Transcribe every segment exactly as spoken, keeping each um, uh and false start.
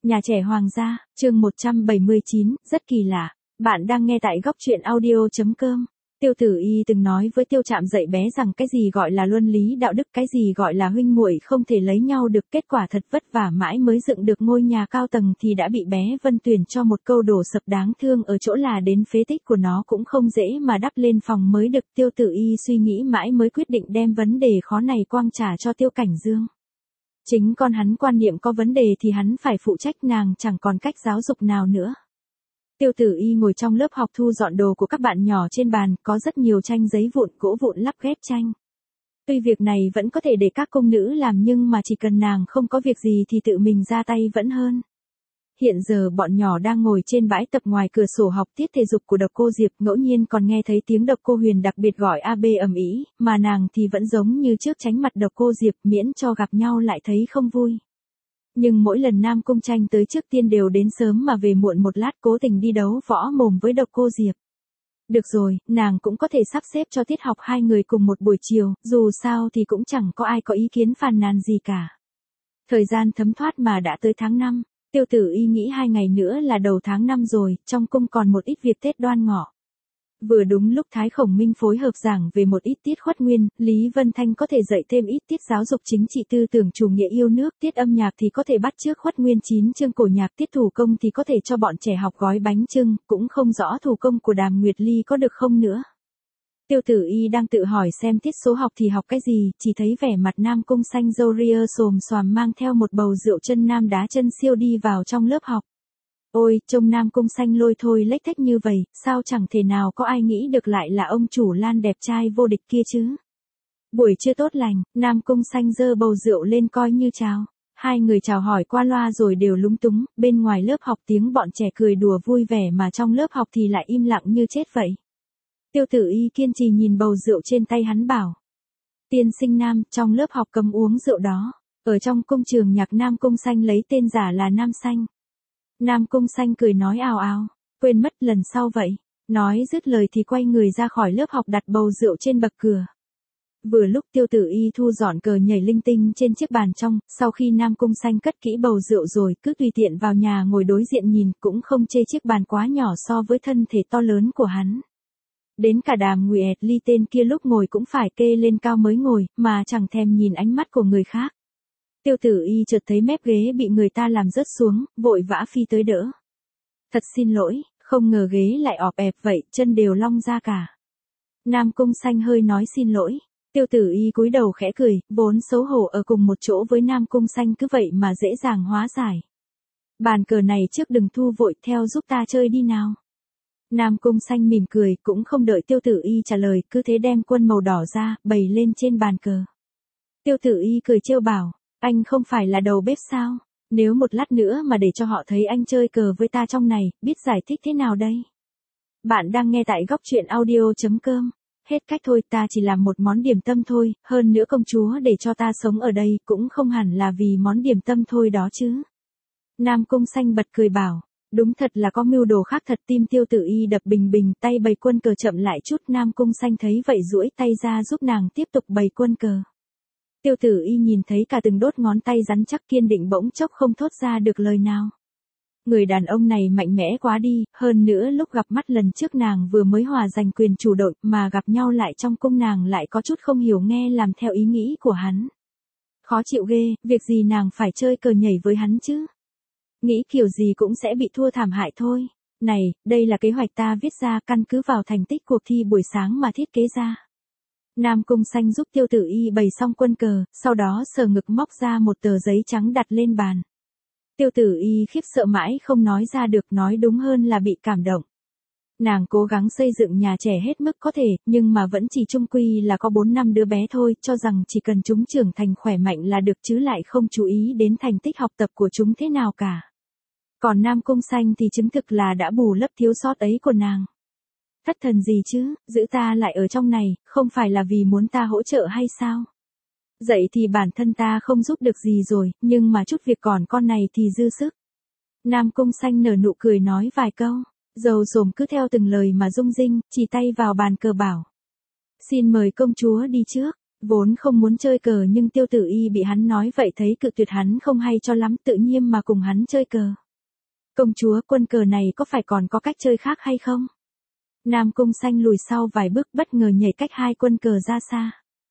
Nhà trẻ hoàng gia, chương một trăm bảy mươi chín, rất kỳ lạ. Bạn đang nghe tại góc truyện audio chấm com. Tiêu Tử Y từng nói với Tiêu Trạm dạy bé rằng cái gì gọi là luân lý đạo đức, cái gì gọi là huynh muội không thể lấy nhau được, kết quả thật vất vả mãi mới dựng được ngôi nhà cao tầng thì đã bị bé Vân Tuyền cho một câu đổ sập đáng thương ở chỗ là đến phế tích của nó cũng không dễ mà đắp lên phòng mới được. Tiêu Tử Y suy nghĩ mãi mới quyết định đem vấn đề khó này quăng trả cho Tiêu Cảnh Dương. Chính con hắn quan niệm có vấn đề thì hắn phải phụ trách, nàng chẳng còn cách giáo dục nào nữa. Tiêu Tử Y ngồi trong lớp học thu dọn đồ của các bạn nhỏ trên bàn, có rất nhiều tranh giấy vụn, gỗ vụn lắp ghép tranh. Tuy việc này vẫn có thể để các công nữ làm nhưng mà chỉ cần nàng không có việc gì thì tự mình ra tay vẫn hơn. Hiện giờ bọn nhỏ đang ngồi trên bãi tập ngoài cửa sổ học tiết thể dục của Độc Cô Diệp, ngẫu nhiên còn nghe thấy tiếng Độc Cô Huyền đặc biệt gọi a bê ầm ĩ, mà nàng thì vẫn giống như trước tránh mặt Độc Cô Diệp miễn cho gặp nhau lại thấy không vui. Nhưng mỗi lần Nam Cung Tranh tới trước tiên đều đến sớm mà về muộn một lát, cố tình đi đấu võ mồm với Độc Cô Diệp. Được rồi, nàng cũng có thể sắp xếp cho tiết học hai người cùng một buổi chiều, dù sao thì cũng chẳng có ai có ý kiến phàn nàn gì cả. Thời gian thấm thoát mà đã tới tháng năm. Tiêu Tử Y nghĩ hai ngày nữa là đầu tháng năm rồi, trong cung còn một ít việc Tết Đoan Ngọ. Vừa đúng lúc Thái Khổng Minh phối hợp giảng về một ít tiết Khuất Nguyên, Lý Vân Thanh có thể dạy thêm ít tiết giáo dục chính trị tư tưởng chủ nghĩa yêu nước, tiết âm nhạc thì có thể bắt chước Khuất Nguyên chín chương cổ nhạc, tiết thủ công thì có thể cho bọn trẻ học gói bánh chưng, cũng không rõ thủ công của Đàm Nguyệt Ly có được không nữa. Tiêu Tử Y đang tự hỏi xem tiết số học thì học cái gì, chỉ thấy vẻ mặt Nam Cung Xanh râu ria xồm xoàm mang theo một bầu rượu chân nam đá chân siêu đi vào trong lớp học. Ôi, trông Nam Cung Xanh lôi thôi lếch thếch như vậy, sao chẳng thể nào có ai nghĩ được lại là ông chủ Lan đẹp trai vô địch kia chứ. Buổi trưa tốt lành, Nam Cung Xanh giơ bầu rượu lên coi như chào. Hai người chào hỏi qua loa rồi đều lúng túng, bên ngoài lớp học tiếng bọn trẻ cười đùa vui vẻ mà trong lớp học thì lại im lặng như chết vậy. Tiêu Tử Y kiên trì nhìn bầu rượu trên tay hắn bảo. Tiên sinh Nam, trong lớp học cấm uống rượu đó. Ở trong cung trường nhạc Nam Cung Xanh lấy tên giả là Nam Xanh. Nam Cung Xanh cười nói ào ào, quên mất lần sau vậy. Nói dứt lời thì quay người ra khỏi lớp học đặt bầu rượu trên bậc cửa. Vừa lúc Tiêu Tử Y thu dọn cờ nhảy linh tinh trên chiếc bàn trong, sau khi Nam Cung Xanh cất kỹ bầu rượu rồi cứ tùy tiện vào nhà ngồi đối diện nhìn, cũng không chê chiếc bàn quá nhỏ so với thân thể to lớn của hắn. Đến cả Đàm Nguyệt Ly tên kia lúc ngồi cũng phải kê lên cao mới ngồi, mà chẳng thèm nhìn ánh mắt của người khác. Tiêu Tử Y chợt thấy mép ghế bị người ta làm rớt xuống, vội vã phi tới đỡ. Thật xin lỗi, không ngờ ghế lại ọp ẹp vậy, chân đều long ra cả. Nam Cung Xanh hơi nói xin lỗi. Tiêu Tử Y cúi đầu khẽ cười, vốn xấu hổ ở cùng một chỗ với Nam Cung Xanh cứ vậy mà dễ dàng hóa giải. Bàn cờ này trước đừng thu vội, theo giúp ta chơi đi nào. Nam Cung Xanh mỉm cười, cũng không đợi Tiêu Tử Y trả lời, cứ thế đem quân màu đỏ ra, bày lên trên bàn cờ. Tiêu Tử Y cười trêu bảo, anh không phải là đầu bếp sao? Nếu một lát nữa mà để cho họ thấy anh chơi cờ với ta trong này, biết giải thích thế nào đây? Bạn đang nghe tại góc truyện audio chấm com. Hết cách thôi, ta chỉ làm một món điểm tâm thôi, hơn nữa công chúa để cho ta sống ở đây cũng không hẳn là vì món điểm tâm thôi đó chứ. Nam Cung Xanh bật cười bảo. Đúng thật là có mưu đồ khác thật. Tim Tiêu Tử Y đập bình bình, tay bày quân cờ chậm lại chút. Nam Cung Xanh thấy vậy duỗi tay ra giúp nàng tiếp tục bày quân cờ. Tiêu Tử Y nhìn thấy cả từng đốt ngón tay rắn chắc kiên định bỗng chốc không thốt ra được lời nào. Người đàn ông này mạnh mẽ quá đi, hơn nữa lúc gặp mắt lần trước nàng vừa mới hòa giành quyền chủ động mà gặp nhau lại trong cung nàng lại có chút không hiểu nghe làm theo ý nghĩ của hắn. Khó chịu ghê, việc gì nàng phải chơi cờ nhảy với hắn chứ? Nghĩ kiểu gì cũng sẽ bị thua thảm hại thôi. Này, đây là kế hoạch ta viết ra căn cứ vào thành tích cuộc thi buổi sáng mà thiết kế ra. Nam Cung Xanh giúp Tiêu Tử Y bày xong quân cờ, sau đó sờ ngực móc ra một tờ giấy trắng đặt lên bàn. Tiêu Tử Y khiếp sợ mãi không nói ra được, nói đúng hơn là bị cảm động. Nàng cố gắng xây dựng nhà trẻ hết mức có thể, nhưng mà vẫn chỉ chung quy là có bốn năm đứa bé thôi, cho rằng chỉ cần chúng trưởng thành khỏe mạnh là được chứ lại không chú ý đến thành tích học tập của chúng thế nào cả. Còn Nam Cung Xanh thì chứng thực là đã bù lấp thiếu sót ấy của nàng. Thất thần gì chứ, giữ ta lại ở trong này, không phải là vì muốn ta hỗ trợ hay sao? Dậy thì bản thân ta không giúp được gì rồi, nhưng mà chút việc còn con này thì dư sức. Nam Cung Xanh nở nụ cười nói vài câu, dầu dồm cứ theo từng lời mà rung rinh, chỉ tay vào bàn cờ bảo. Xin mời công chúa đi trước. Vốn không muốn chơi cờ nhưng Tiêu Tử Y bị hắn nói vậy thấy cự tuyệt hắn không hay cho lắm, tự nhiên mà cùng hắn chơi cờ. Công chúa, quân cờ này có phải còn có cách chơi khác hay không? Nam Cung Xanh lùi sau vài bước bất ngờ nhảy cách hai quân cờ ra xa.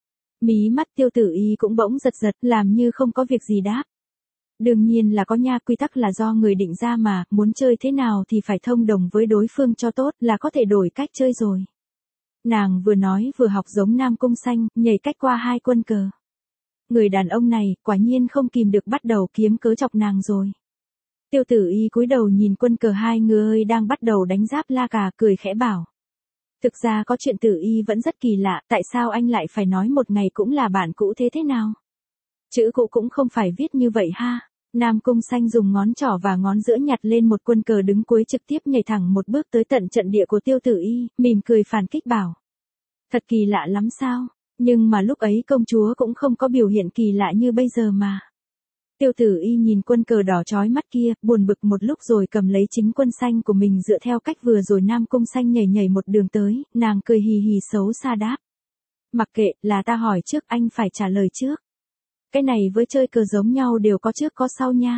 Mí mắt Tiêu Tử Y cũng bỗng giật giật, làm như không có việc gì đáp. Đương nhiên là có nha, quy tắc là do người định ra mà, muốn chơi thế nào thì phải thông đồng với đối phương cho tốt, là có thể đổi cách chơi rồi. Nàng vừa nói vừa học giống Nam Cung Xanh, nhảy cách qua hai quân cờ. Người đàn ông này, quả nhiên không kìm được bắt đầu kiếm cớ chọc nàng rồi. Tiêu Tử Y cúi đầu nhìn quân cờ hai người đang bắt đầu đánh giáp la cà, cười khẽ bảo. Thực ra có chuyện Tử Y vẫn rất kỳ lạ, tại sao anh lại phải nói một ngày cũng là bạn cũ thế thế nào? Chữ cũ cũng không phải viết như vậy ha. Nam Cung Xanh dùng ngón trỏ và ngón giữa nhặt lên một quân cờ đứng cuối trực tiếp nhảy thẳng một bước tới tận trận địa của Tiêu Tử Y, mỉm cười phản kích bảo. Thật kỳ lạ lắm sao, nhưng mà lúc ấy công chúa cũng không có biểu hiện kỳ lạ như bây giờ mà. Tiêu Tử Y nhìn quân cờ đỏ chói mắt kia, buồn bực một lúc rồi cầm lấy chính quân xanh của mình dựa theo cách vừa rồi Nam Cung Xanh nhảy nhảy một đường tới, nàng cười hì hì xấu xa đáp. Mặc kệ, là ta hỏi trước anh phải trả lời trước. Cái này với chơi cờ giống nhau đều có trước có sau nha.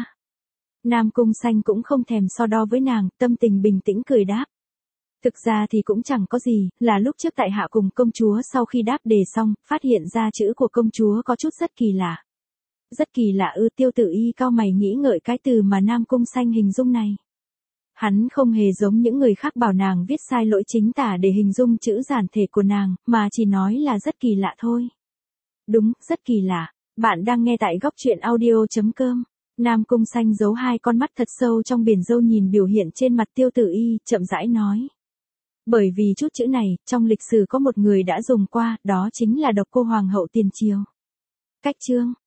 Nam Cung Xanh cũng không thèm so đo với nàng, tâm tình bình tĩnh cười đáp. Thực ra thì cũng chẳng có gì, là lúc trước tại hạ cùng công chúa sau khi đáp đề xong, phát hiện ra chữ của công chúa có chút rất kỳ lạ. Rất kỳ lạ ư? Tiêu Tử Y cau mày nghĩ ngợi cái từ mà Nam Cung Xanh hình dung này. Hắn không hề giống những người khác bảo nàng viết sai lỗi chính tả để hình dung chữ giản thể của nàng, mà chỉ nói là rất kỳ lạ thôi. Đúng, rất kỳ lạ. Bạn đang nghe tại góc truyện audio chấm com. Nam Cung Xanh giấu hai con mắt thật sâu trong biển râu nhìn biểu hiện trên mặt Tiêu Tử Y, chậm rãi nói. Bởi vì chút chữ này, trong lịch sử có một người đã dùng qua, đó chính là Độc Cô Hoàng hậu tiền triều. Cách chương